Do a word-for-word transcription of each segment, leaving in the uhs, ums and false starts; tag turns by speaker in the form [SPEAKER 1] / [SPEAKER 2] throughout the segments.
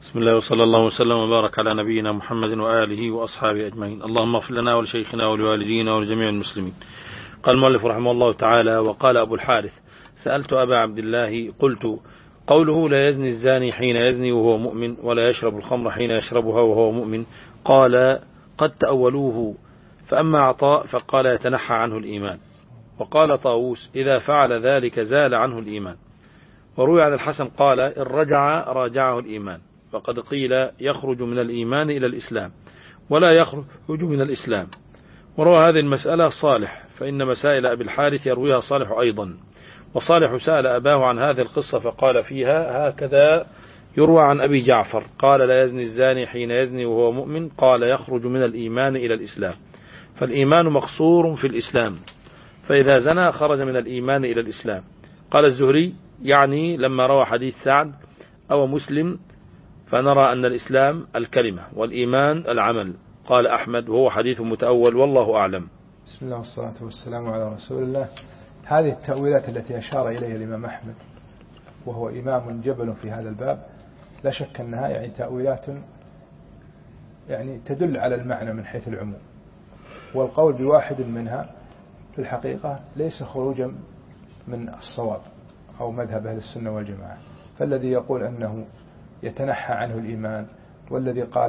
[SPEAKER 1] بسم الله وصلى الله وسلم وبارك على نبينا محمد وآله وأصحابه أجمعين. اللهم اغفر لنا ولشيخنا ولوالدينا ولجميع المسلمين. قال المؤلف رحمه الله تعالى: وقال أبو الحارث: سألت أبا عبد الله قلت: قوله لا يزني الزاني حين يزني وهو مؤمن ولا يشرب الخمر حين يشربها وهو مؤمن، قال: قد تأولوه، فأما عطاء فقال: يتنحى عنه الإيمان. وقال طاووس: إذا فعل ذلك زال عنه الإيمان. وروي عن الحسن قال: إن رجع راجعه الإيمان. فقد قيل: يخرج من الإيمان إلى الإسلام ولا يخرج من الإسلام. وروى هذه المسألة صالح، فإن مسائل أبي الحارث يرويها صالح أيضا. وصالح سأل أباه عن هذه القصة فقال فيها هكذا يروى عن أبي جعفر قال: لا يزني الزاني حين يزني وهو مؤمن، قال: يخرج من الإيمان إلى الإسلام. فالإيمان مقصور في الإسلام، فإذا زنى خرج من الإيمان إلى الإسلام. قال الزهري: يعني لما روى حديث سعد أو مسلم فنرى أن الإسلام الكلمة والإيمان العمل. قال أحمد: وهو حديث متأول والله أعلم.
[SPEAKER 2] بسم الله والصلاة والسلام على رسول الله. هذه التأويلات التي أشار إليها الإمام أحمد وهو إمام جبل في هذا الباب، لا شك أنها يعني تأويلات يعني تدل على المعنى من حيث العموم، والقول بواحد منها في الحقيقة ليس خروجا من الصواب أو مذهب أهل السنة والجماعة. فالذي يقول أنه يتنحى عنه الإيمان، والذي قال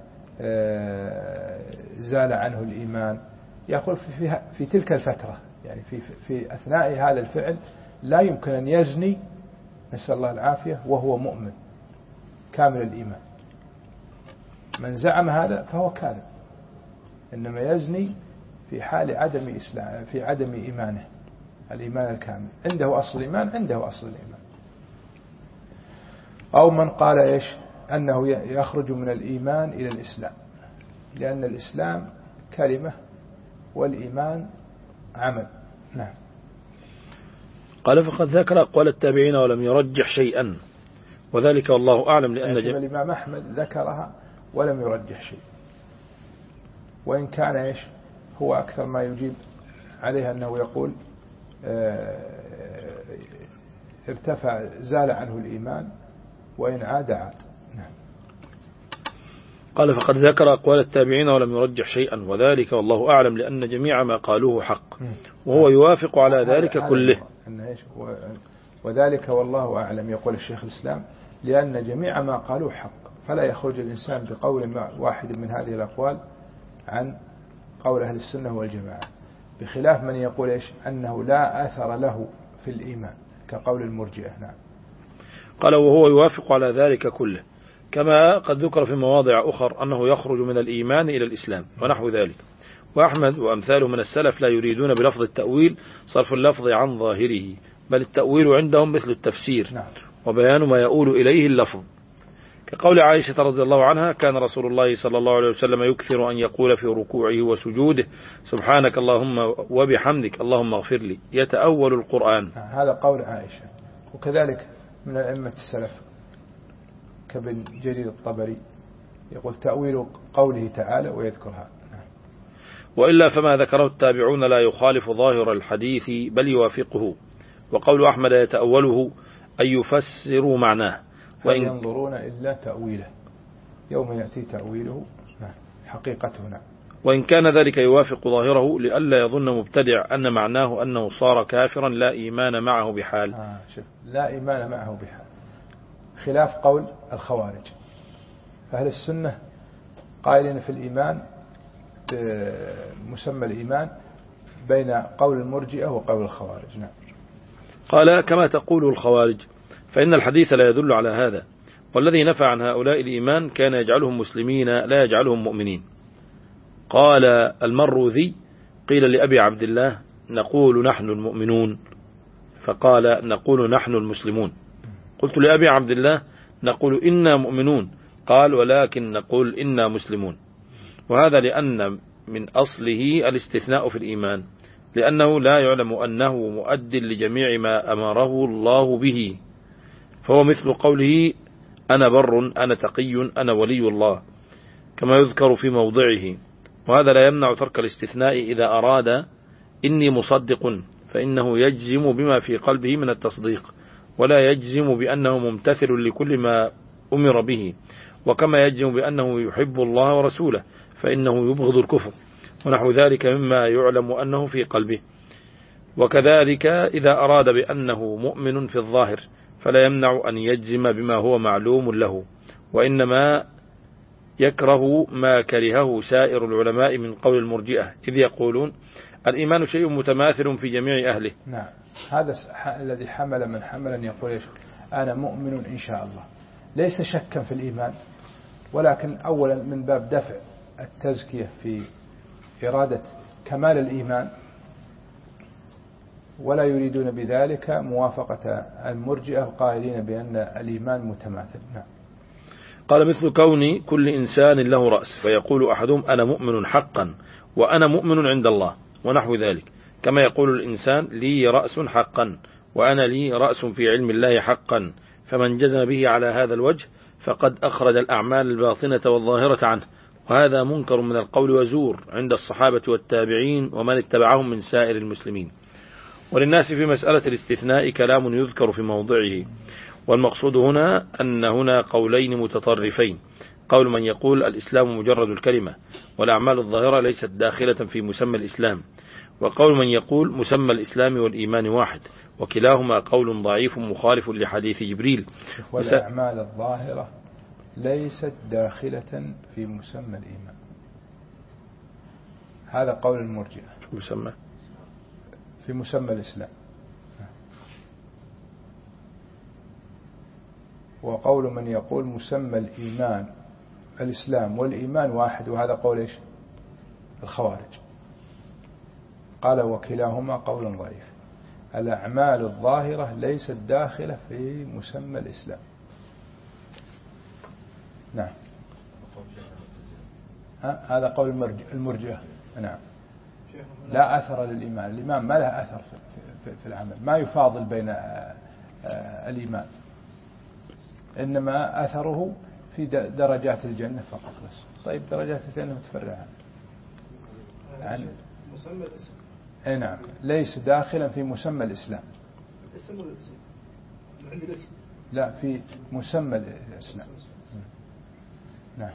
[SPEAKER 2] زال عنه الإيمان، يقول في, في تلك الفترة يعني في, في أثناء هذا الفعل لا يمكن أن يزني، نسأل الله العافية، وهو مؤمن كامل الإيمان. من زعم هذا فهو كاذب، إنما يزني في حال عدم إسلام، في عدم إيمانه الإيمان الكامل. عنده أصل الإيمان، عنده أصل الإيمان. أو من قال إيش أنه يخرج من الإيمان إلى الإسلام، لأن الإسلام كلمة والإيمان عمل. نعم.
[SPEAKER 1] قال: فقد ذكر أقوال التابعين ولم يرجح شيئا، وذلك والله أعلم. لأن
[SPEAKER 2] جم... الإمام أحمد ذكرها ولم يرجح شيء، وإن كان إيش هو أكثر ما يجيب عليها أنه يقول اه... ارتفع زال عنه الإيمان وإن عاد عاد. نعم.
[SPEAKER 1] قال: فقد ذكر أقوال التابعين ولم يرجح شيئا، وذلك والله أعلم، لأن جميع ما قالوه حق، وهو يوافق على ذلك كله.
[SPEAKER 2] وذلك والله أعلم، يقول الشيخ الإسلام، لأن جميع ما قالوه حق، فلا يخرج الإنسان بقول واحد من هذه الأقوال عن قول أهل السنة والجماعة، بخلاف من يقول إيش أنه لا أثر له في الإيمان كقول المرجئة. نعم.
[SPEAKER 1] قال: وهو يوافق على ذلك كله، كما قد ذكر في مواضع أخر أنه يخرج من الإيمان إلى الإسلام ونحو ذلك. وأحمد وأمثاله من السلف لا يريدون بلفظ التأويل صرف اللفظ عن ظاهره، بل التأويل عندهم مثل التفسير وبيان ما يؤول إليه اللفظ، كقول عائشة رضي الله عنها: كان رسول الله صلى الله عليه وسلم يكثر أن يقول في ركوعه وسجوده: سبحانك اللهم وبحمدك اللهم اغفر لي، يتأول القرآن.
[SPEAKER 2] هذا قول عائشة. وكذلك من الأئمة السلف كابن جرير الطبري يقول تأويل قوله تعالى ويذكرها.
[SPEAKER 1] وإلا فما ذكره التابعون لا يخالف ظاهر الحديث بل يوافقه. وقول أحمد يتأوله أن يفسروا معناه،
[SPEAKER 2] وإن ينظرون إلا تأويله يوم يأتي تأويله حقيقتنا.
[SPEAKER 1] وإن كان ذلك يوافق ظاهره لئلا يظن مبتدع أن معناه أنه صار كافرا لا إيمان معه بحال.
[SPEAKER 2] آه شوف، لا إيمان معه بحال، خلاف قول الخوارج. فأهل السنة قائلين في الإيمان مسمى الإيمان بين قول المرجئة وقول الخوارج. نعم.
[SPEAKER 1] قال: كما تقول الخوارج، فإن الحديث لا يدل على هذا، والذي نفى عن هؤلاء الإيمان كان يجعلهم مسلمين لا يجعلهم مؤمنين. قال المروذي: قيل لأبي عبد الله: نقول نحن المؤمنون، فقال: نقول نحن المسلمون. قلت لأبي عبد الله: نقول إنا مؤمنون، قال: ولكن نقول إنا مسلمون. وهذا لأن من أصله الاستثناء في الإيمان، لأنه لا يعلم أنه مؤد لجميع ما أمره الله به، فهو مثل قوله: أنا بر أنا تقي أنا ولي الله، كما يذكر في موضعه. وهذا لا يمنع ترك الاستثناء إذا أراد إني مصدق، فإنه يجزم بما في قلبه من التصديق، ولا يجزم بأنه ممتثل لكل ما أمر به، وكما يجزم بأنه يحب الله ورسوله فإنه يبغض الكفر ونحو ذلك مما يعلم أنه في قلبه. وكذلك إذا أراد بأنه مؤمن في الظاهر فلا يمنع أن يجزم بما هو معلوم له، وإنما يكره ما كرهه سائر العلماء من قول المرجئة، إذ يقولون الإيمان شيء متماثل في جميع أهله.
[SPEAKER 2] نعم، هذا الذي حمل من حمل أن يقول أنا مؤمن إن شاء الله، ليس شكا في الإيمان، ولكن أولا من باب دفع التزكية في إرادة كمال الإيمان، ولا يريدون بذلك موافقة المرجئة القائلين بأن الإيمان متماثل. نعم.
[SPEAKER 1] قال مثل كون كل إنسان له رأس فيقول أحدهم أنا مؤمن حقا وأنا مؤمن عند الله ونحو ذلك، كما يقول الإنسان لي رأس حقا وأنا لي رأس في علم الله حقا، فمن جزم به على هذا الوجه فقد أخرج الأعمال الباطنة والظاهرة عنه، وهذا منكر من القول وزور عند الصحابة والتابعين ومن اتبعهم من سائر المسلمين. وللناس في مسألة الاستثناء كلام يذكر في موضعه، والمقصود هنا أن هنا قولين متطرفين: قول من يقول الإسلام مجرد الكلمة والأعمال الظاهرة ليست داخلة في مسمى الإسلام، وقول من يقول مسمى الإسلام والإيمان واحد، وكلاهما قول ضعيف مخالف لحديث جبريل.
[SPEAKER 2] والأعمال الظاهرة ليست داخلة في مسمى الإيمان، هذا قول المرجئة
[SPEAKER 1] مسمى
[SPEAKER 2] في مسمى الإسلام. وقول من يقول مسمى الإيمان الإسلام والإيمان واحد، وهذا قول إيش؟ الخوارج. قال وكلاهما قول ضعيف، الأعمال الظاهرة ليست داخلة في مسمى الإسلام. نعم، هذا قول المرجئة. نعم، لا أثر للإيمان، الإيمان ما له أثر في العمل، ما يفاضل بين الإيمان، إنما أثره في درجات الجنة فقط بس. طيب درجات الجنة متفرعة عن مسمى الإسلام. أي نعم، ليس داخلا في مسمى الإسلام. الاسم ولا الاسم؟ عندي الاسم. لا، في مسمى الإسلام. نعم.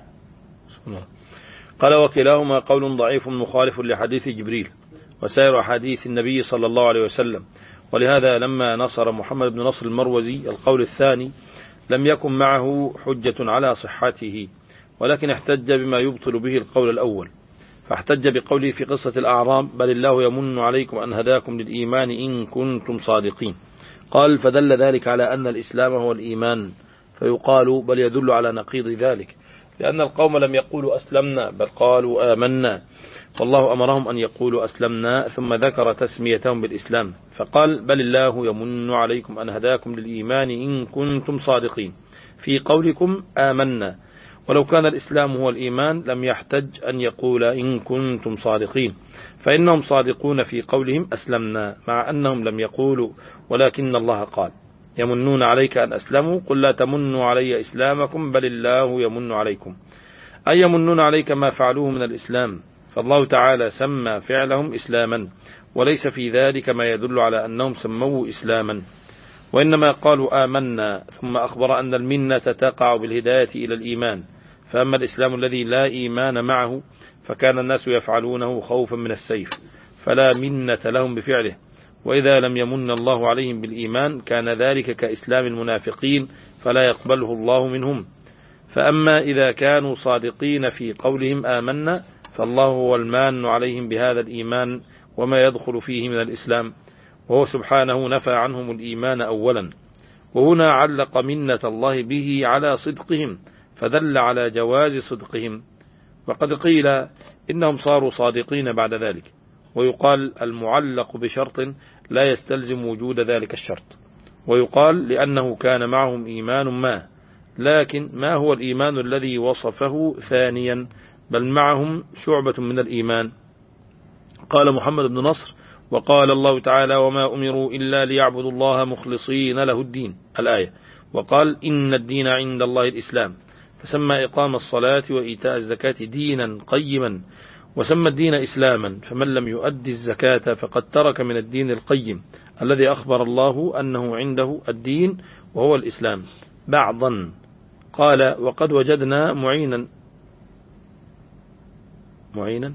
[SPEAKER 1] قال وكلاهما قول ضعيف مخالف لحديث جبريل وسائر حديث النبي صلى الله عليه وسلم، ولهذا لما نصر محمد بن نصر المروزي القول الثاني لم يكن معه حجة على صحته، ولكن احتج بما يبطل به القول الأول، فاحتج بقوله في قصة الأعراب بل الله يمن عليكم أن هداكم للإيمان إن كنتم صادقين. قال فدل ذلك على أن الإسلام هو الإيمان، فيقال بل يدل على نقيض ذلك، لأن القوم لم يقولوا أسلمنا بل قالوا آمنا، والله أمرهم أن يقولوا أسلمنا ثم ذكر تسميتهم بالإسلام، فقال بل الله يمن عليكم أن هداكم للإيمان إن كنتم صادقين في قولكم آمنا، ولو كان الإسلام هو الإيمان لم يحتج أن يقول إن كنتم صادقين، فإنهم صادقون في قولهم أسلمنا مع أنهم لم يقولوا، ولكن الله قال يمنون عليك أن أسلموا قل لا تمنوا علي إسلامكم بل الله يمن عليكم، أي يمنون عليك ما فعلوه من الإسلام، فالله تعالى سمى فعلهم إسلاما، وليس في ذلك ما يدل على أنهم سموه إسلاما، وإنما قالوا آمنا ثم أخبر أن المنة تقع بالهداية إلى الإيمان، فأما الإسلام الذي لا إيمان معه فكان الناس يفعلونه خوفا من السيف فلا منة لهم بفعله، وإذا لم يمن الله عليهم بالإيمان كان ذلك كإسلام المنافقين فلا يقبله الله منهم. فأما إذا كانوا صادقين في قولهم آمنا فالله هو المان عليهم بهذا الإيمان وما يدخل فيه من الإسلام، وهو سبحانه نفى عنهم الإيمان أولا، وهنا علق منة الله به على صدقهم فدل على جواز صدقهم، وقد قيل إنهم صاروا صادقين بعد ذلك، ويقال المعلق بشرط لا يستلزم وجود ذلك الشرط، ويقال لأنه كان معهم إيمان ما، لكن ما هو الإيمان الذي وصفه ثانيا، بل معهم شعبة من الإيمان. قال محمد بن نصر وقال الله تعالى وما أمروا إلا ليعبدوا الله مخلصين له الدين الآية، وقال إن الدين عند الله الإسلام، فسمى إقام الصلاة وإيتاء الزكاة دينا قيما، وسمى الدين إسلاما، فمن لم يؤدي الزكاة فقد ترك من الدين القيم الذي أخبر الله أنه عنده الدين وهو الإسلام بعضا. قال وقد وجدنا معينا معينا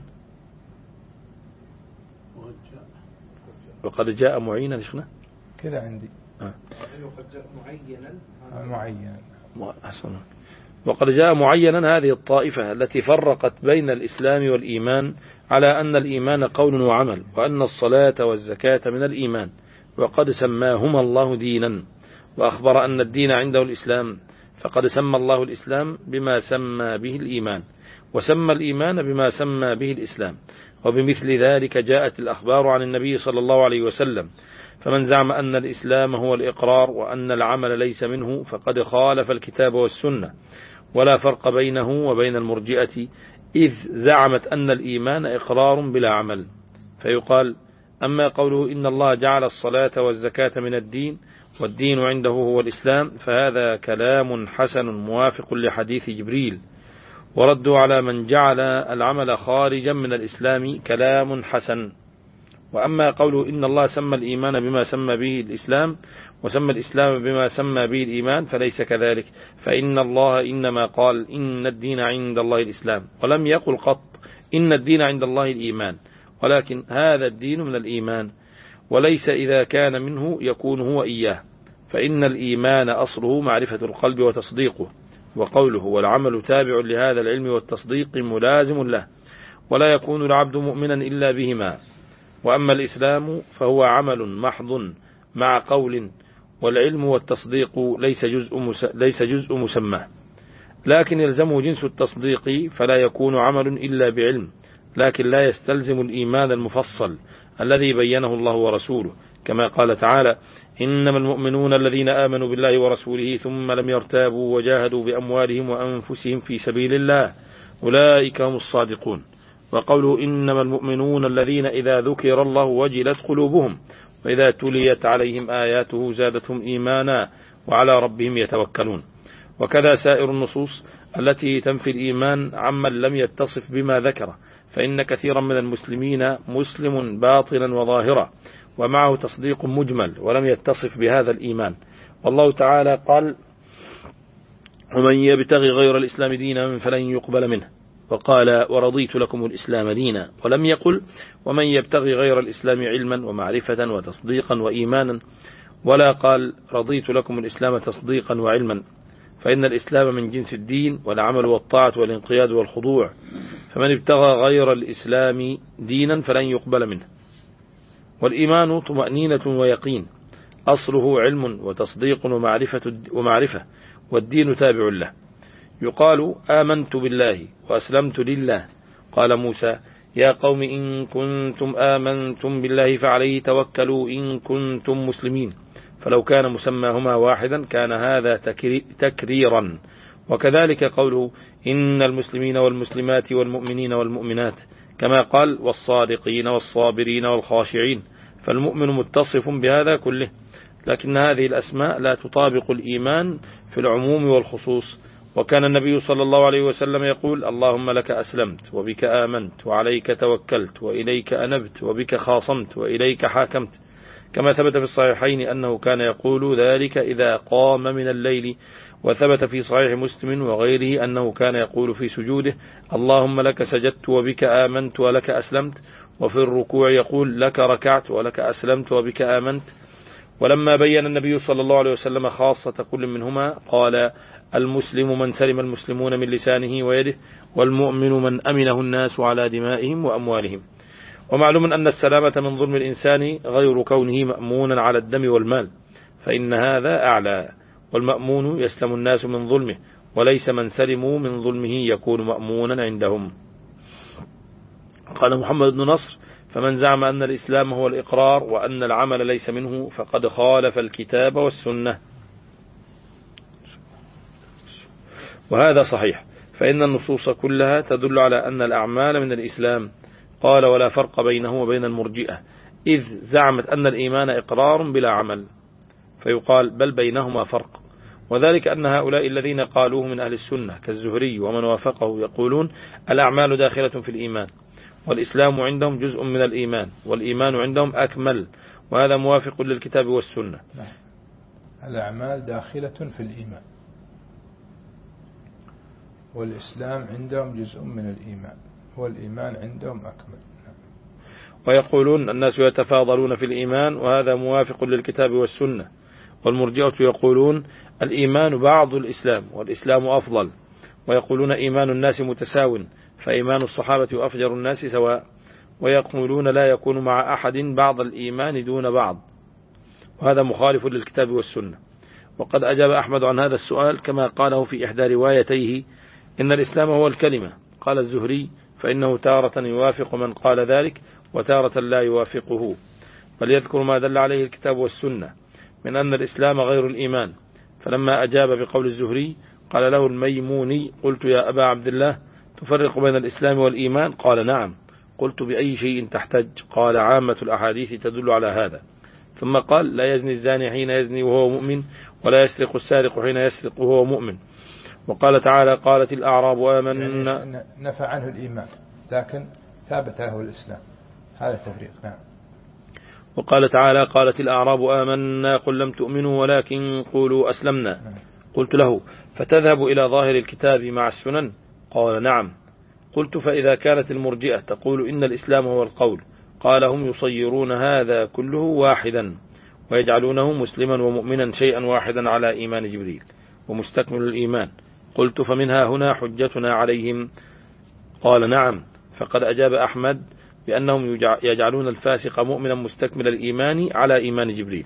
[SPEAKER 1] وقد جاء معينا شفنا
[SPEAKER 2] كذا عندي
[SPEAKER 1] آه.
[SPEAKER 3] وقد جاء معينا
[SPEAKER 2] معينا
[SPEAKER 1] أحسن. وقد جاء معينا هذه الطائفة التي فرقت بين الإسلام والإيمان على أن الإيمان قول وعمل، وأن الصلاة والزكاة من الإيمان، وقد سماهما الله دينا، وأخبر أن الدين عنده الإسلام، فقد سمى الله الإسلام بما سمى به الإيمان، وسمى الإيمان بما سمى به الإسلام. وبمثل ذلك جاءت الأخبار عن النبي صلى الله عليه وسلم. فمن زعم أن الإسلام هو الإقرار وأن العمل ليس منه فقد خالف الكتاب والسنة، ولا فرق بينه وبين المرجئة، إذ زعمت أن الإيمان إقرار بلا عمل. فيقال أما قوله إن الله جعل الصلاة والزكاة من الدين والدين عنده هو الإسلام، فهذا كلام حسن موافق لحديث جبريل. وردوا على من جعل العمل خارجا من الإسلام كلام حسن. وأما قوله إن الله سمى الإيمان بما سمى به الإسلام وسمى الإسلام بما سمى به الإيمان فليس كذلك، فإن الله إنما قال إن الدين عند الله الإسلام، ولم يقل قط إن الدين عند الله الإيمان، ولكن هذا الدين من الإيمان، وليس إذا كان منه يكون هو إياه، فإن الإيمان أصله معرفة القلب وتصديقه، وقوله والعمل تابع لهذا العلم والتصديق ملازم له، ولا يكون العبد مؤمنا إلا بهما. وأما الإسلام فهو عمل محض مع قول، والعلم والتصديق ليس جزء مس... ليس جزء مسمى، لكن يلزمه جنس التصديق، فلا يكون عمل إلا بعلم، لكن لا يستلزم الإيمان المفصل الذي بينه الله ورسوله، كما قال تعالى إنما المؤمنون الذين آمنوا بالله ورسوله ثم لم يرتابوا وجاهدوا بأموالهم وأنفسهم في سبيل الله أولئك هم الصادقون. وقوله إنما المؤمنون الذين إذا ذكر الله وجلت قلوبهم وإذا تليت عليهم آياته زادتهم إيمانا وعلى ربهم يتوكلون. وكذا سائر النصوص التي تنفي الإيمان عمن لم يتصف بما ذكر، فإن كثيرا من المسلمين مسلم باطنا وظاهرا ومعه تصديق مجمل ولم يتصف بهذا الإيمان. والله تعالى قال ومن يبتغي غير الإسلام دينا فلن يقبل منه، وقال ورضيت لكم الإسلام دينا، ولم يقل ومن يبتغي غير الإسلام علما ومعرفة وتصديقا وإيمانا، ولا قال رضيت لكم الإسلام تصديقا وعلما، فإن الإسلام من جنس الدين والعمل والطاعة والانقياد والخضوع، فمن ابتغى غير الإسلام دينا فلن يقبل منه. والإيمان طمأنينة ويقين، أصله علم وتصديق ومعرفة, ومعرفة والدين تابع له. يقال آمنت بالله وأسلمت لله. قال موسى يا قوم إن كنتم آمنتم بالله فعليه توكلوا إن كنتم مسلمين، فلو كان مسماهما واحدا كان هذا تكريرا. وكذلك قوله إن المسلمين والمسلمات والمؤمنين والمؤمنات، كما قال والصادقين والصابرين والخاشعين، فالمؤمن متصف بهذا كله، لكن هذه الأسماء لا تطابق الإيمان في العموم والخصوص. وكان النبي صلى الله عليه وسلم يقول اللهم لك أسلمت وبك آمنت وعليك توكلت وإليك أنبت وبك خاصمت وإليك حاكمت، كما ثبت في الصحيحين أنه كان يقول ذلك إذا قام من الليل. وثبت في صحيح مسلم وغيره أنه كان يقول في سجوده اللهم لك سجدت وبك آمنت ولك أسلمت، وفي الركوع يقول لك ركعت ولك أسلمت وبك آمنت. ولما بين النبي صلى الله عليه وسلم خاصة كل منهما قال المسلم من سلم المسلمون من لسانه ويده، والمؤمن من أمنه الناس على دمائهم وأموالهم. ومعلوم أن السلامة من ظلم الإنسان غير كونه مأمونا على الدم والمال، فإن هذا أعلى، والمأمون يسلم الناس من ظلمه، وليس من سلموا من ظلمه يكون مأمونا عندهم. قال محمد بن نصر فمن زعم أن الإسلام هو الإقرار وأن العمل ليس منه فقد خالف الكتاب والسنة. وهذا صحيح، فإن النصوص كلها تدل على أن الأعمال من الإسلام. قال ولا فرق بينه وبين المرجئة، إذ زعمت أن الإيمان إقرار بلا عمل، فيقال بل بينهما فرق، وذلك أن هؤلاء الذين قالوه من أهل السنة كالزهري ومن وافقه يقولون الأعمال داخلة في الإيمان، والإسلام عندهم جزء من الإيمان، والإيمان عندهم أكمل، وهذا موافق للكتاب والسنة.
[SPEAKER 2] الأعمال داخلة في الإيمان، والإسلام عندهم جزء من الإيمان، والإيمان عندهم أكمل.
[SPEAKER 1] ويقولون الناس يتفاضلون في الإيمان، وهذا موافق للكتاب والسنة. والمرجئة يقولون الإيمان بعض الإسلام، والإسلام أفضل. ويقولون إيمان الناس متساو، فإيمان الصحابة وأفجر الناس سواء. ويقولون لا يكون مع أحد بعض الإيمان دون بعض، وهذا مخالف للكتاب والسنة. وقد أجاب أحمد عن هذا السؤال كما قاله في إحدى روايتيه: إن الإسلام هو الكلمة. قال الزهري: فإنه تارة يوافق من قال ذلك، وتارة لا يوافقه، بل يذكر ما دل عليه الكتاب والسنة من أن الإسلام غير الإيمان. فلما أجاب بقول الزهري قال له الميموني: قلت يا أبا عبد الله، تفرق بين الإسلام والإيمان؟ قال: نعم. قلت: بأي شيء تحتج؟ قال: عامة الأحاديث تدل على هذا. ثم قال: لا يزني الزاني حين يزني وهو مؤمن، ولا يسرق السارق حين يسرق وهو مؤمن. وقال تعالى: قالت الأعراب آمنا.
[SPEAKER 2] يعني نفى عنه الإيمان لكن ثابت له الإسلام، هذا التفريق. نعم.
[SPEAKER 1] وقال تعالى: قالت الأعراب آمنا قل لم تؤمنوا ولكن قولوا أسلمنا.
[SPEAKER 2] نعم.
[SPEAKER 1] قلت له: فتذهب إلى ظاهر الكتاب مع السنن؟ قال: نعم. قلت: فإذا كانت المرجئة تقول إن الإسلام هو القول، قال: هم يصيرون هذا كله واحدا، ويجعلونه مسلما ومؤمنا شيئا واحدا على إيمان جبريل ومستكمل الإيمان. قلت: فمنها هنا حجتنا عليهم؟ قال: نعم. فقد أجاب أحمد بأنهم يجعلون الفاسق مؤمنا مستكمل الإيمان على إيمان جبريل.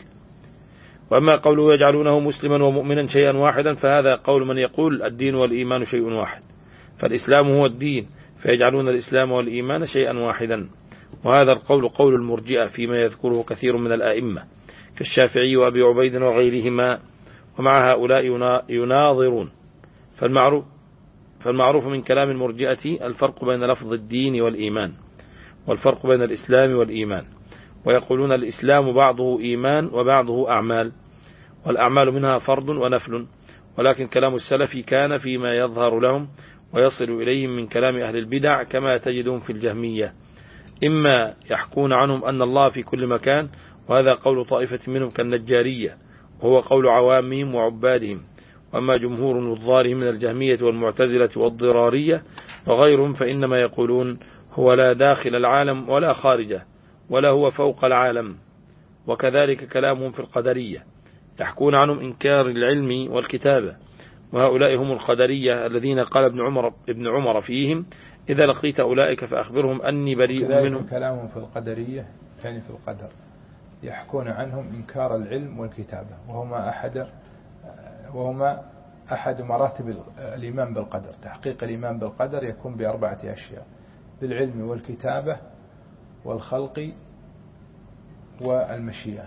[SPEAKER 1] وأما قوله يجعلونه مسلما ومؤمنا شيئا واحدا، فهذا قول من يقول الدين والإيمان شيء واحد، فالإسلام هو الدين، فيجعلون الإسلام والإيمان شيئا واحدا. وهذا القول قول المرجئة فيما يذكره كثير من الآئمة كالشافعي وأبي عبيد وغيرهما، ومع هؤلاء يناظرون. فالمعروف, فالمعروف من كلام المرجئة الفرق بين لفظ الدين والإيمان، والفرق بين الإسلام والإيمان. ويقولون الإسلام بعضه إيمان وبعضه أعمال، والأعمال منها فرض ونفل. ولكن كلام السلف كان فيما يظهر لهم ويصل إليهم من كلام أهل البدع، كما تجدون في الجهمية، إما يحكون عنهم أن الله في كل مكان، وهذا قول طائفة منهم كالنجارية، وهو قول عوامهم وعبادهم. وأما جمهور نظارهم من الجهمية والمعتزلة والضرارية وغيرهم فإنما يقولون هو لا داخل العالم ولا خارجه، ولا هو فوق العالم. وكذلك كلامهم في القدرية، يحكون عنهم إنكار العلم والكتابة، وهؤلاء هم القدرية الذين قال ابن عمر, ابن عمر فيهم: إذا لقيت أولئك فأخبرهم أني بريء منهم.
[SPEAKER 2] كلامهم في القدرية يعني في القدر، يحكون عنهم إنكار العلم والكتابة، وهما أحد وهما أحد مراتب الإيمان بالقدر. تحقيق الإيمان بالقدر يكون بأربعة أشياء: بالعلم والكتابة والخلق والمشيئة.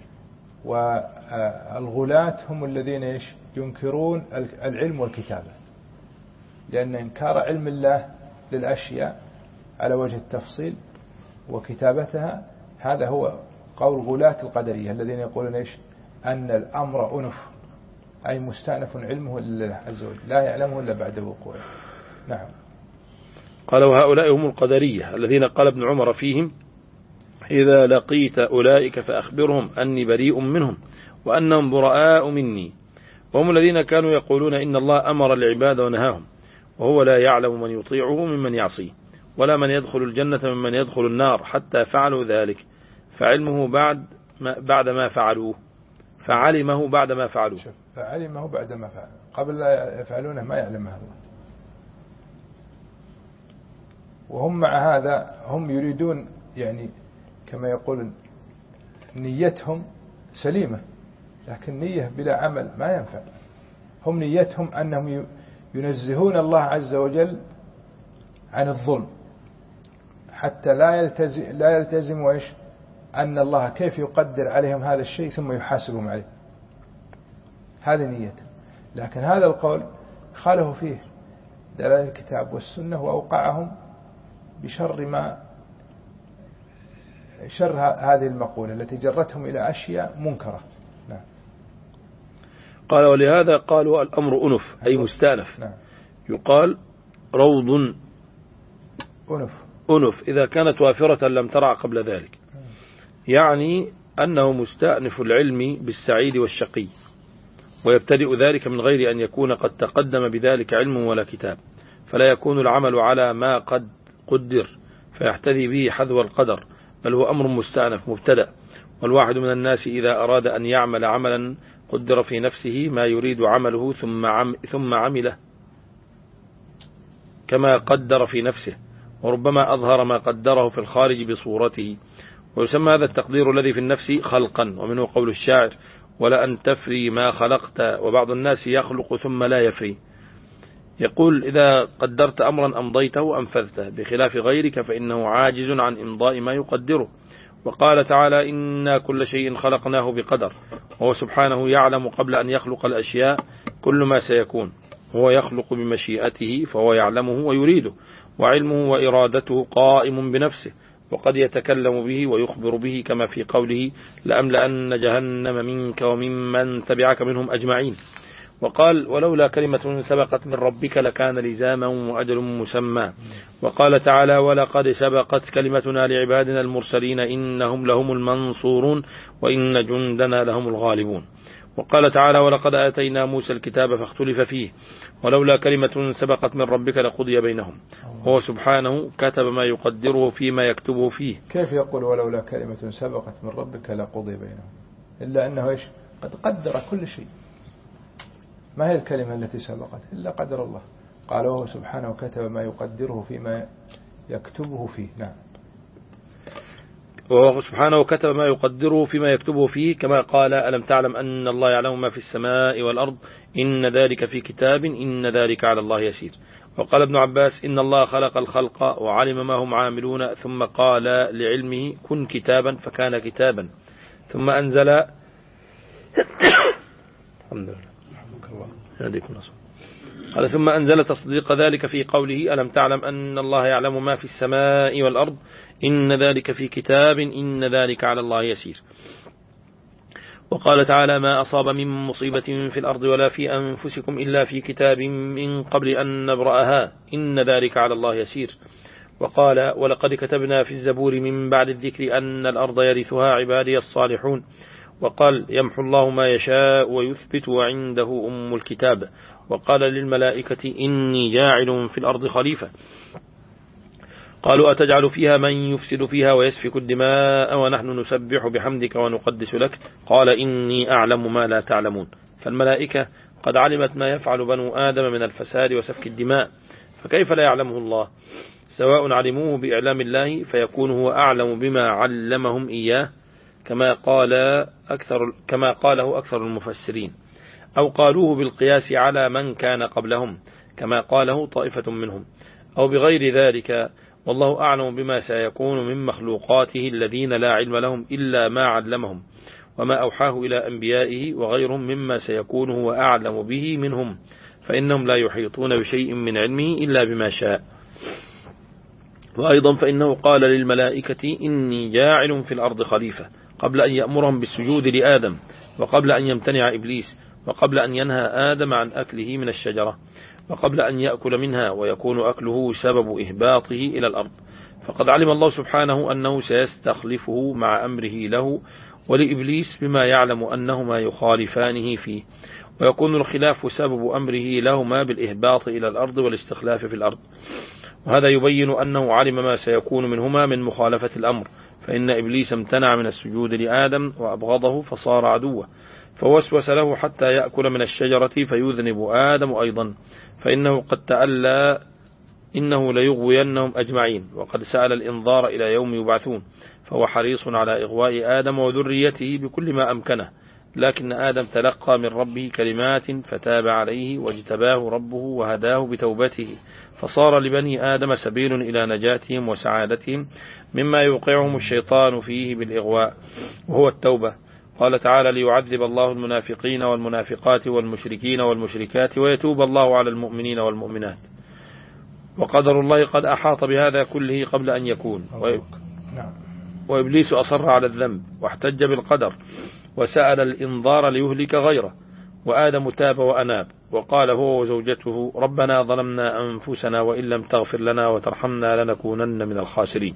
[SPEAKER 2] والغلاة هم الذين ينكرون العلم والكتابة، لأن إنكار علم الله للأشياء على وجه التفصيل وكتابتها هذا هو قول غلاة القدرية الذين يقولون إيش؟ أن الأمر أنف، أي مستأنف علمه لله عز وجل، لا يعلمه إلا بعد وقوعه. نعم.
[SPEAKER 1] قال: وهؤلاء هم القدرية الذين قال ابن عمر فيهم: إذا لقيت أولئك فأخبرهم أني بريء منهم وأنهم براء مني. وهم الذين كانوا يقولون إن الله أمر العباد ونهاهم، وهو لا يعلم من يطيعه ممن يعصيه، ولا من يدخل الجنة ممن يدخل النار، حتى فعلوا ذلك فعلمه بعد ما, بعد ما فعلوه فعلمه بعد ما فعلوه
[SPEAKER 2] فعلمه بعد ما فعلوه، قبل لا يفعلونه ما يعلمه الله. وهم مع هذا هم يريدون يعني كما يقولون نيتهم سليمة، لكن نية بلا عمل ما ينفع. هم نيتهم أنهم ينزهون الله عز وجل عن الظلم، حتى لا يلتزم لا يلتزم وإيش أن الله كيف يقدر عليهم هذا الشيء ثم يحاسبهم عليه، هذه نيته. لكن هذا القول خالفوا فيه دلالة الكتاب والسنة، وأوقعهم بشر ما شر هذه المقولة التي جرتهم إلى أشياء منكرة. نعم.
[SPEAKER 1] قال: ولهذا قالوا الأمر أنف، أي مستأنف.
[SPEAKER 2] نعم.
[SPEAKER 1] يقال روض
[SPEAKER 2] أنف
[SPEAKER 1] أنف إذا كانت وافرة لم ترع قبل ذلك، يعني أنه مستأنف العلم بالسعيد والشقي، ويبتدئ ذلك من غير أن يكون قد تقدم بذلك علم ولا كتاب، فلا يكون العمل على ما قد قدر فيحتذي به حذو القدر، بل هو أمر مستأنف مبتدأ. والواحد من الناس إذا أراد أن يعمل عملا قدر في نفسه ما يريد عمله ثم عم ثم عمله كما قدر في نفسه، وربما أظهر ما قدره في الخارج بصورته، ويسمى هذا التقدير الذي في النفس خلقا. ومنه قول الشاعر: ولا أن تفري ما خلقت، وبعض الناس يخلق ثم لا يفري. يقول: إذا قدرت أمرا أمضيته أنفذته، بخلاف غيرك فإنه عاجز عن إمضاء ما يقدره. وقال تعالى: إنا كل شيء خلقناه بقدر، وهو سبحانه يعلم قبل أن يخلق الأشياء كل ما سيكون، هو يخلق بمشيئته فهو يعلمه ويريده، وعلمه وإرادته قائم بنفسه، وقد يتكلم به ويخبر به، كما في قوله: لأملأن جهنم منك وممن تبعك منهم أجمعين. وقال: ولولا كلمة سبقت من ربك لكان لزاما وأجل مسمى. وقال تعالى: ولقد سبقت كلمتنا لعبادنا المرسلين إنهم لهم المنصورون وإن جندنا لهم الغالبون. وقال تعالى: ولقد آتينا موسى الكتاب فاختلف فيه ولولا كلمة سبقت من ربك لقضي بينهم. هو سبحانه كتب ما يقدره فيما يكتبه فيه.
[SPEAKER 2] كيف يقول ولولا كلمة سبقت من ربك لقضي بينهم؟ إلا أنه إيش؟ قد قدر كل شيء. ما هي الكلمة التي سبقت إلا قدر الله؟ قال: وهو سبحانه كتب ما يقدره فيما يكتبه فيه. نعم.
[SPEAKER 1] وهو سبحانه كتب ما يقدره فيما يكتبه فيه، كما قال: ألم تعلم أن الله يعلم ما في السماء والأرض إن ذلك في كتاب إن ذلك على الله يسير. وقال ابن عباس: إن الله خلق الخلق وعلم ما هم عاملون ثم قال لعلمه كن كتابا فكان كتابا، ثم أنزل الحمد لله قال ثم أنزل تصديق ذلك في قوله: ألم تعلم أن الله يعلم ما في السماء والأرض إن ذلك في كتاب إن ذلك على الله يسير. وقال تعالى: ما أصاب من مصيبة في الأرض ولا في أنفسكم إلا في كتاب من قبل أن نبرأها إن ذلك على الله يسير. وقال: ولقد كتبنا في الزبور من بعد الذكر أن الأرض يرثها عبادي الصالحون. وقال: يمحو الله ما يشاء ويثبت وعنده أم الكتاب. وقال للملائكة: إني جاعل في الأرض خليفة. قالوا: أتجعل فيها من يفسد فيها ويسفك الدماء ونحن نسبح بحمدك ونقدس لك؟ قال: إني أعلم ما لا تعلمون. فالملائكة قد علمت ما يفعل بنو آدم من الفساد وسفك الدماء، فكيف لا يعلمه الله؟ سواء علموه بإعلام الله فيكون هو أعلم بما علمهم إياه، كما قال أكثر كما قاله أكثر المفسرين، أو قالوه بالقياس على من كان قبلهم كما قاله طائفة منهم، أو بغير ذلك، والله أعلم بما سيكون من مخلوقاته الذين لا علم لهم إلا ما علمهم، وما أوحاه إلى أنبيائه وغيرهم مما سيكون هو أعلم به منهم، فإنهم لا يحيطون بشيء من علمه إلا بما شاء. وأيضا فإنه قال للملائكة: إني جاعل في الأرض خليفة، قبل أن يأمرهم بالسجود لآدم، وقبل أن يمتنع إبليس، وقبل أن ينهى آدم عن أكله من الشجرة، وقبل أن يأكل منها ويكون أكله سبب إهباطه إلى الأرض. فقد علم الله سبحانه أنه سيستخلفه مع أمره له ولإبليس بما يعلم أنهما يخالفانه فيه، ويكون الخلاف سبب أمره لهما بالإهباط إلى الأرض والاستخلاف في الأرض. وهذا يبين أنه علم ما سيكون منهما من مخالفة الأمر، فإن إبليس امتنع من السجود لآدم وأبغضه فصار عدوه، فوسوس له حتى يأكل من الشجرة فيذنب آدم أيضا، فإنه قد تألى إنه ليغوينهم أجمعين، وقد سأل الإنظار إلى يوم يبعثون، فهو حريص على إغواء آدم وذريته بكل ما أمكنه. لكن آدم تلقى من ربه كلمات فتاب عليه واجتباه ربه وهداه بتوبته، فصار لبني آدم سبيل إلى نجاتهم وسعادتهم مما يوقعهم الشيطان فيه بالإغواء، وهو التوبة. قال تعالى: ليعذب الله المنافقين والمنافقات والمشركين والمشركات ويتوب الله على المؤمنين والمؤمنات. وقدر الله قد أحاط بهذا كله قبل أن يكون. وإبليس أصر على الذنب واحتج بالقدر وسأل الإنظار ليهلك غيره، وآدم تاب وأناب وقال هو وزوجته: ربنا ظلمنا أنفسنا وإن لم تغفر لنا وترحمنا لنكونن من الخاسرين.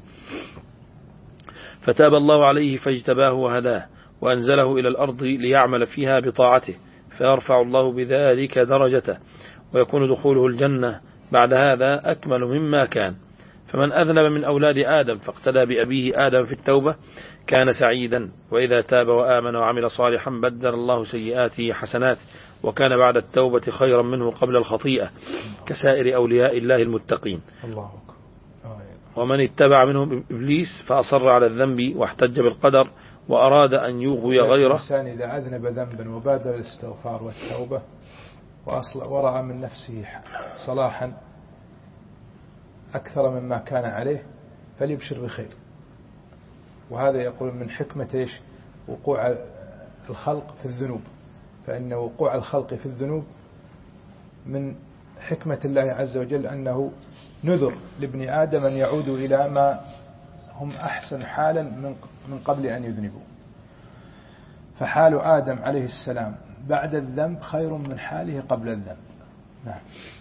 [SPEAKER 1] فتاب الله عليه فاجتباه وهداه وأنزله إلى الأرض ليعمل فيها بطاعته، فيرفع الله بذلك درجته ويكون دخوله الجنة بعد هذا أكمل مما كان. فمن أذنب من أولاد آدم فاقتدى بأبيه آدم في التوبة كان سعيدا، وإذا تاب وآمن وعمل صالحا بدل الله سيئاته حسنات وكان بعد التوبة خيرا منه قبل الخطيئة كسائر أولياء الله المتقين.
[SPEAKER 2] الله.
[SPEAKER 1] ومن اتبع منهم إبليس فأصر على الذنب واحتج بالقدر وأراد أن يغوي غيره.
[SPEAKER 2] الإنسان إذا أذنب ذنبا وبادر الاستغفار والتوبة ورأى من نفسه صلاحا أكثر مما كان عليه فليبشر بخير. وهذا يقول من حكمة إيش؟ وقوع الخلق في الذنوب، فإن وقوع الخلق في الذنوب من حكمة الله عز وجل أنه نذر لابن آدم أن يعودوا إلى ما هم أحسن حالا من قبل أن يذنبوا. فحال آدم عليه السلام بعد الذنب خير من حاله قبل الذنب. نعم.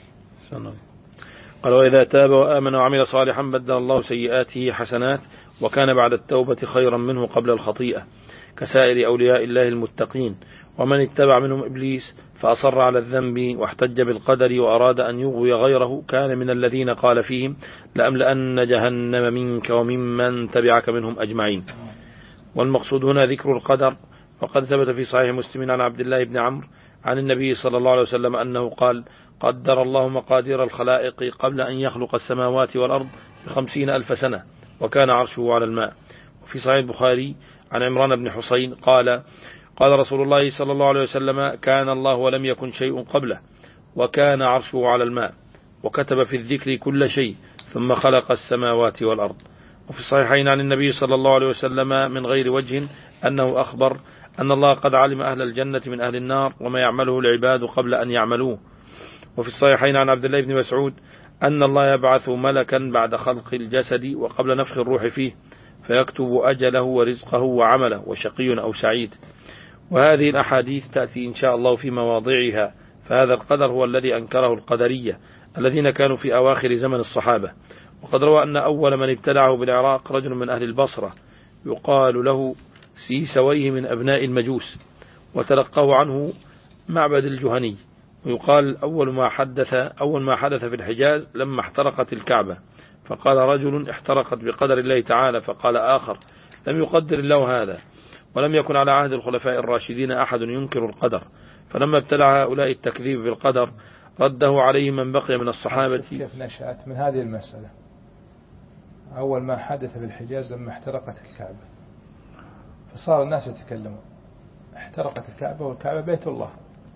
[SPEAKER 1] قال وإذا تاب وآمن وعمل صالحا بدل الله سيئاته حسنات وكان بعد التوبة خيرا منه قبل الخطيئة كسائر أولياء الله المتقين. ومن اتبع منهم إبليس فأصر على الذنب واحتج بالقدر وأراد أن يغوي غيره كان من الذين قال فيهم لأملأن جهنم منك وممن تبعك منهم أجمعين. والمقصود هنا ذكر القدر. وقد ثبت في صحيح مسلم عن عبد الله بن عمرو عن النبي صلى الله عليه وسلم أنه قال قدر الله مقادير الخلائق قبل أن يخلق السماوات والأرض بخمسين ألف سنة وكان عرشه على الماء. وفي صحيح البخاري عن عمران بن حسين قال قال رسول الله صلى الله عليه وسلم كان الله ولم يكن شيء قبله وكان عرشه على الماء وكتب في الذكر كل شيء ثم خلق السماوات والأرض. وفي الصحيحين عن النبي صلى الله عليه وسلم من غير وجه أنه أخبر أن الله قد علم أهل الجنة من أهل النار وما يعمله العباد قبل أن يعملوه. وفي الصحيحين عن عبد الله بن مسعود أن الله يبعث ملكا بعد خلق الجسد وقبل نفخ الروح فيه فيكتب أجله ورزقه وعمله وشقي أو سعيد. وهذه الأحاديث تأتي إن شاء الله في مواضعها. فهذا القدر هو الذي أنكره القدرية الذين كانوا في أواخر زمن الصحابة. وقد روى أن أول من ابتدعه بالعراق رجل من أهل البصرة يقال له سيسويه من أبناء المجوس وتلقاه عنه معبد الجهني. ويقال أول ما حدث أول ما حدث في الحجاز لما احترقت الكعبة فقال رجل احترقت بقدر الله تعالى فقال آخر لم يقدر الله هذا. ولم يكن على عهد الخلفاء الراشدين أحد ينكر القدر. فلما ابتلع هؤلاء التكذيب بالقدر رده عليه من بقي من الصحابة.
[SPEAKER 2] كيف نشأت من هذه المسألة؟ أول ما حدث في الحجاز لما احترقت الكعبة فصار الناس يتكلمون احترقت الكعبة والكعبة بيت الله،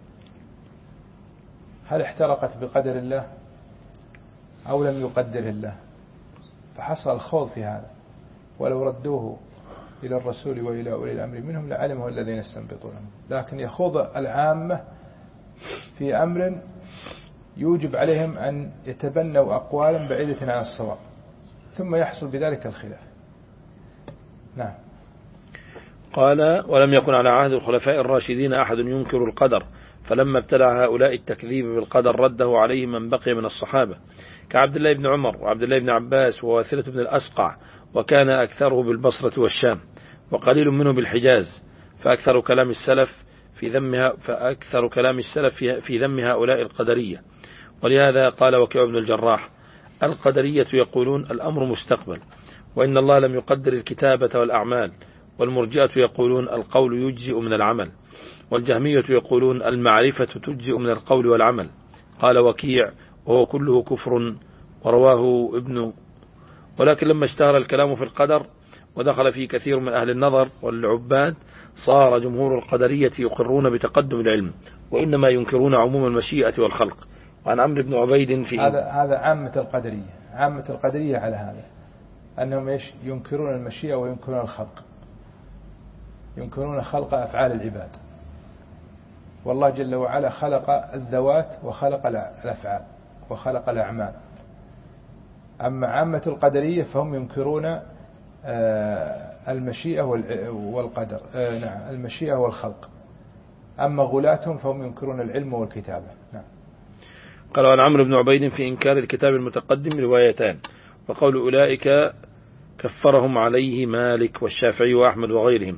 [SPEAKER 2] هل احترقت بقدر الله أو لم يقدره الله؟ فحصل الخوض في هذا. ولو ردوه إلى الرسول وإلى أولي الأمر منهم لعلمه الذين يستنبطونه. لكن يخوض العامة في أمر يوجب عليهم أن يتبنوا أقوالا بعيدة عن الصواب ثم يحصل بذلك الخلاف. نعم.
[SPEAKER 1] قال ولم يكن على عهد الخلفاء الراشدين أحد ينكر القدر فلما ابتلع هؤلاء التكذيب بالقدر رده عليه من بقي من الصحابة كعبد الله بن عمر وعبد الله بن عباس وواثلة بن الأسقع وكان أكثره بالبصرة والشام وقليل منه بالحجاز. فأكثر كلام السلف في ذمها فأكثر كلام السلف في ذم هؤلاء القدرية. ولهذا قال وكيع بن الجراح القدرية يقولون الأمر مستقبل وإن الله لم يقدر الكتابة والأعمال. والمرجئة يقولون القول يجزئ من العمل. والجهمية يقولون المعرفة تجزئ من القول والعمل. قال وكيع وهو كله كفر ورواه ابن. ولكن لما اشتهر الكلام في القدر ودخل فيه كثير من أهل النظر والعباد صار جمهور القدرية يقرون بتقدم العلم وإنما ينكرون عموم المشيئة والخلق. وعن عمرو بن عبيد في
[SPEAKER 2] هذا هذا عامة القدرية عامة القدرية على هذا أنهم إيش ينكرون المشيئة وينكرون الخلق، ينكرون خلق أفعال العباد. والله جل وعلا خلق الذوات وخلق الأفعال وخلق الأعمال. أما عامة القدرية فهم ينكرون المشيئة والقدر نعم المشيئة والخلق. أما غلاتهم فهم ينكرون العلم والكتابة. نعم.
[SPEAKER 1] قال عن عمرو بن عبيد في إنكار الكتاب المتقدم روايتان. وقول أولئك كفرهم عليه مالك والشافعي وأحمد وغيرهم.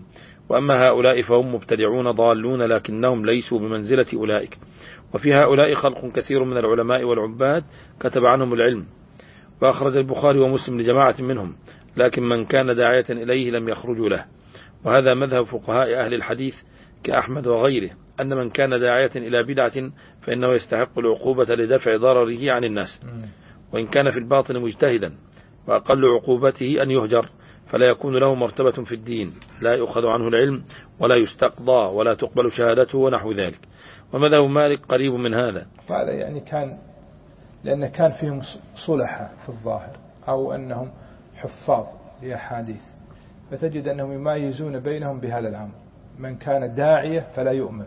[SPEAKER 1] وأما هؤلاء فهم مبتدعون ضالون لكنهم ليسوا بمنزلة أولئك. وفي هؤلاء خلق كثير من العلماء والعباد كتب عنهم العلم، وأخرج البخاري ومسلم لجماعة منهم، لكن من كان داعية إليه لم يخرجوا له. وهذا مذهب فقهاء أهل الحديث كأحمد وغيره، أن من كان داعية إلى بدعة فإنه يستحق العقوبة لدفع ضرره عن الناس، وإن كان في الباطن مجتهدا، وأقل عقوبته أن يهجر، فلا يكون له مرتبة في الدين، لا يؤخذ عنه العلم ولا يستقضى ولا تقبل شهادته ونحو ذلك. ومذهب مالك قريب من هذا.
[SPEAKER 2] وهذا يعني كان لأن كان فيهم صلحة في الظاهر، أو أنهم حفاظ لأحاديث، فتجد أنهم يميزون بينهم بهذا الأمر. من كان داعية فلا يؤمن،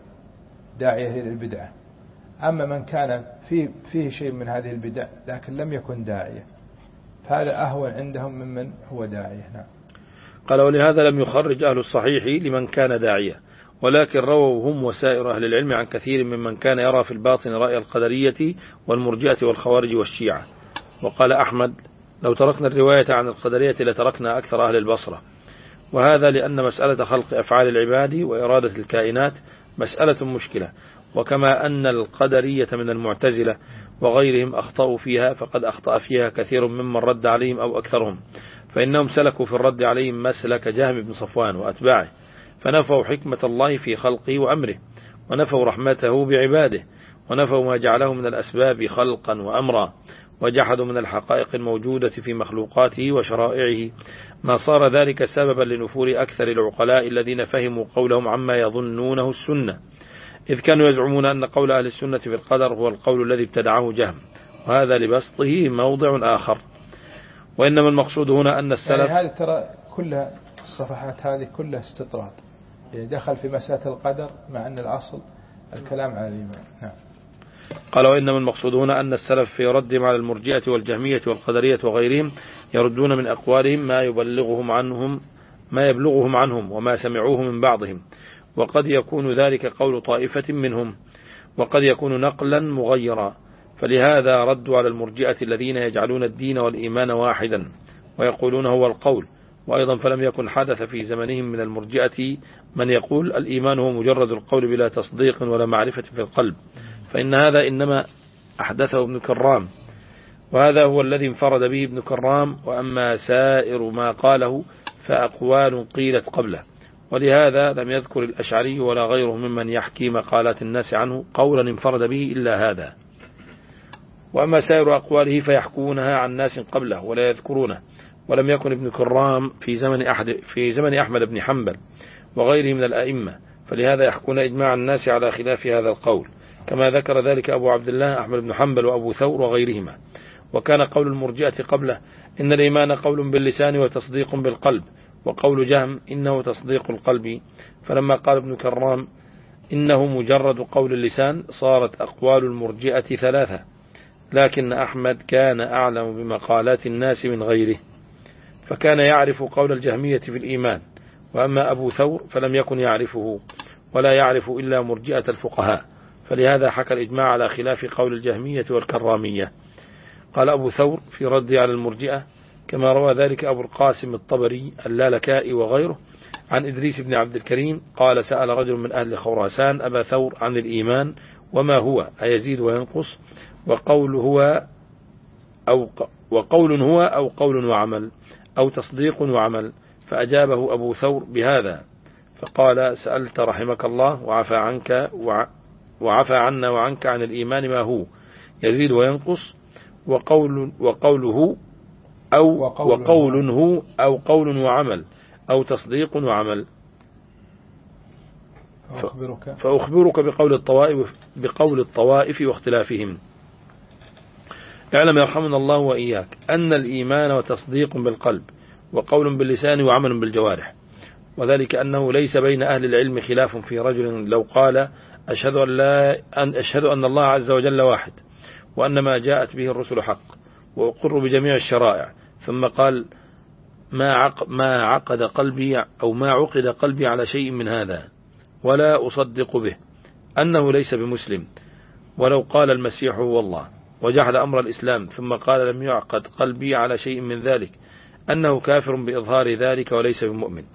[SPEAKER 2] داعية للبدعة. أما من كان فيه, فيه شيء من هذه البدع لكن لم يكن داعية، فهذا أهون عندهم ممن هو داعية. نعم.
[SPEAKER 1] قال: ولهذا لم يخرج أهل الصحيح لمن كان داعية، ولكن رووا هم وسائر أهل العلم عن كثير ممن كان يرى في الباطن رأي القدرية والمرجئة والخوارج والشيعة. وقال أحمد: لو تركنا الرواية عن القدرية لتركنا أكثر أهل البصرة. وهذا لأن مسألة خلق أفعال العباد وإرادة الكائنات مسألة مشكلة، وكما أن القدرية من المعتزلة وغيرهم أخطأوا فيها، فقد أخطأ فيها كثير ممن رد عليهم أو أكثرهم، فإنهم سلكوا في الرد عليهم مسلك جهم بن صفوان وأتباعه، فنفوا حكمة الله في خلقه وأمره، ونفوا رحمته بعباده، ونفوا ما جعله من الأسباب خلقا وأمرا، وجحدوا من الحقائق الموجودة في مخلوقاته وشرائعه، ما صار ذلك سببا لنفور أكثر العقلاء الذين فهموا قولهم عما يظنونه السنة، إذ كانوا يزعمون أن قول أهل السنة في القدر هو القول الذي ابتدعه جهم، وهذا لبسطه موضع آخر. وإنما المقصود هنا أن السلف
[SPEAKER 2] يعني هذه ترى كلها الصفحات هذه كلها استطراد، يعني دخل في مسألة القدر مع أن الأصل الكلام على الإيمان. نعم.
[SPEAKER 1] قال: وإنما المقصود هنا أن السلف في ردهم على المرجئة والجهمية والقدرية وغيرهم يردون من أقوالهم ما يبلغهم عنهم ما يبلغهم عنهم وما سمعوه من بعضهم، وقد يكون ذلك قول طائفة منهم، وقد يكون نقلا مغيرا. فلهذا ردوا على المرجئة الذين يجعلون الدين والإيمان واحدا ويقولون هو القول. وأيضا فلم يكن حدث في زمنهم من المرجئة من يقول الإيمان هو مجرد القول بلا تصديق ولا معرفة في القلب، فإن هذا إنما أحدثه ابن كرام، وهذا هو الذي انفرد به ابن كرام. وأما سائر ما قاله فأقوال قيلت قبله، ولهذا لم يذكر الأشعري ولا غيره ممن يحكي مقالات الناس عنه قولا انفرد به إلا هذا. وأما سائر أقواله فيحكونها عن ناس قبله ولا يذكرونه. ولم يكن ابن كرام في زمن أحد في زمن أحمد بن حنبل وغيره من الأئمة، فلهذا يحكون إجماع الناس على خلاف هذا القول، كما ذكر ذلك أبو عبد الله أحمد بن حنبل وأبو ثور وغيرهما. وكان قول المرجئة قبله إن الإيمان قول باللسان وتصديق بالقلب، وقول جهم إنه تصديق القلب. فلما قال ابن كرام إنه مجرد قول اللسان صارت أقوال المرجئة ثلاثة، لكن أحمد كان أعلم بمقالات الناس من غيره، فكان يعرف قول الجهمية في الإيمان. وأما أبو ثور فلم يكن يعرفه، ولا يعرف إلا مرجئة الفقهاء، فلهذا حكى الإجماع على خلاف قول الجهمية والكرامية. قال أبو ثور في رد على المرجئة كما روى ذلك أبو القاسم الطبري اللالكائي وغيره عن إدريس بن عبد الكريم قال: سأل رجل من أهل خراسان أبا ثور عن الإيمان وما هو، أيزيد وينقص، وقول هو أو وقول هو أو قول وعمل أو تصديق وعمل، فأجابه أبو ثور بهذا، فقال: سألت رحمك الله وعفى عنك وعفى عنا وعنك عن الإيمان ما هو، يزيد وينقص، وقول وقوله أو وقول هو أو قول وعمل أو تصديق وعمل.
[SPEAKER 2] فأخبرك,
[SPEAKER 1] فأخبرك بقول الطوائف بقول الطوائف واختلافهم. اعلم يرحمنا الله وإياك أن الإيمان وتصديق بالقلب وقول باللسان وعمل بالجوارح، وذلك أنه ليس بين أهل العلم خلاف في رجل لو قال أشهد أن, لا أن, أشهد أن الله عز وجل واحد وأن ما جاءت به الرسل حق، وأقر بجميع الشرائع، ثم قال ما, عق ما عقد قلبي أو ما عقد قلبي على شيء من هذا ولا أصدق به، أنه ليس بمسلم. ولو قال المسيح هو الله وجعل أمر الإسلام ثم قال لم يعقد قلبي على شيء من ذلك، أنه كافر بإظهار ذلك وليس بمؤمن.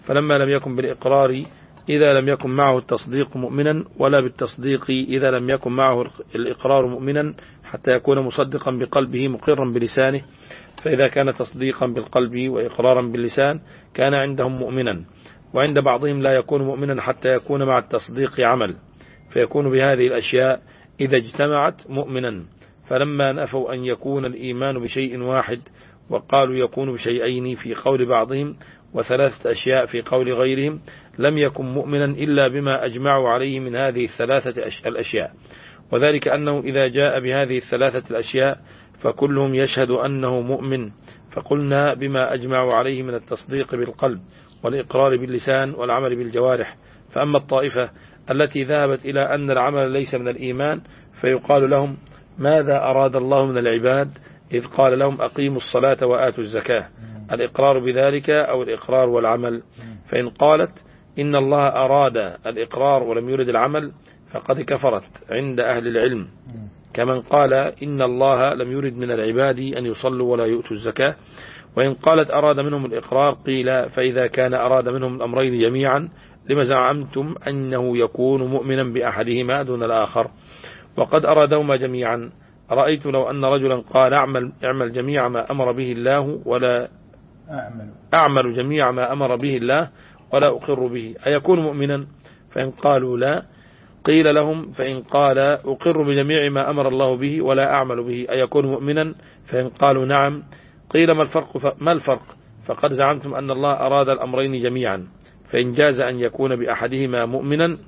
[SPEAKER 1] فلما لم يكن بالإقرار إذا لم يكن معه التصديق مؤمنا، ولا بالتصديق إذا لم يكن معه الإقرار مؤمنا، حتى يكون مصدقا بقلبه مقرا بلسانه. فإذا كان تصديقا بالقلب وإقرارا باللسان كان عندهم مؤمنا، وعند بعضهم لا يكون مؤمنا حتى يكون مع التصديق عمل، فيكون بهذه الأشياء إذا اجتمعت مؤمنا. فلما نفوا أن يكون الإيمان بشيء واحد وقالوا يكون بشيئين في قول بعضهم وثلاثة أشياء في قول غيرهم، لم يكن مؤمنا إلا بما أجمعوا عليه من هذه الثلاثة الأشياء، وذلك أنه إذا جاء بهذه الثلاثة الأشياء فكلهم يشهد أنه مؤمن. فقلنا بما أجمعوا عليه من التصديق بالقلب والإقرار باللسان والعمل بالجوارح. فأما الطائفة التي ذهبت إلى أن العمل ليس من الإيمان فيقال لهم ماذا أراد الله من العباد إذ قال لهم أقيموا الصلاة وآتوا الزكاة، الإقرار بذلك أو الإقرار والعمل؟ فإن قالت إن الله أراد الإقرار ولم يرد العمل فقد كفرت عند أهل العلم، كمن قال إن الله لم يرد من العباد أن يصلوا ولا يؤتوا الزكاة. وإن قالت أراد منهم الإقرار قيل فإذا كان أراد منهم الأمرين جميعا لما زعمتم أنه يكون مؤمنا بأحدهما دون الآخر، وقد أرادهما جميعا. رأيت لو أن رجلا قال أعمل, أعمل جميع ما أمر به الله ولا
[SPEAKER 2] أعمل,
[SPEAKER 1] أعمل جميع ما أمر به الله ولا أقر به أيكون مؤمنا؟ فإن قالوا لا قيل لهم فإن قال أقر بجميع ما أمر الله به ولا أعمل به أيكون مؤمنا؟ فإن قالوا نعم قيل ما الفرق, ما الفرق؟ فقد زعمتم أن الله أراد الأمرين جميعا، فإن جاز أن يكون بأحدهما مؤمنا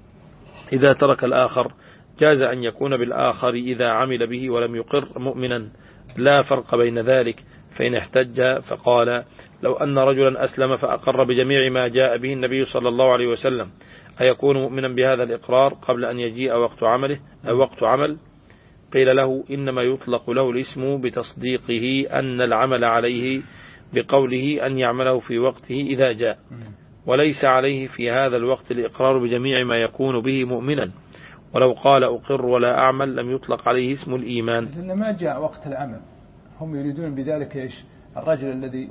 [SPEAKER 1] إذا ترك الآخر جاز أن يكون بالآخر إذا عمل به ولم يقر مؤمنا، لا فرق بين ذلك. فإن احتج فقال لو أن رجلا أسلم فأقر بجميع ما جاء به النبي صلى الله عليه وسلم أيكون مؤمنا بهذا الإقرار قبل أن يجيء وقت عمله أو وقت عمل؟ قيل له إنما يطلق له الاسم بتصديقه أن العمل عليه بقوله أن يعمله في وقته إذا جاء، وليس عليه في هذا الوقت الإقرار بجميع ما يكون به مؤمنا. ولو قال أقر ولا أعمل لم يطلق عليه اسم الإيمان،
[SPEAKER 2] لأن ما جاء وقت العمل. هم يريدون بذلك إيش؟ الرجل الذي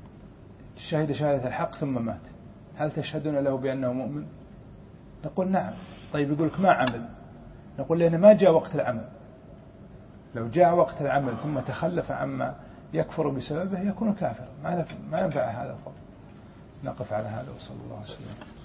[SPEAKER 2] شهد شهادة الحق ثم مات، هل تشهدون له بأنه مؤمن؟ نقول نعم. طيب يقول لك ما عمل، نقول لأنه ما جاء وقت العمل. لو جاء وقت العمل ثم تخلف عما يكفر بسببه يكون كافر، ما ينفع هذا الفضل. نقف على هذا وصلى الله عليه وسلم.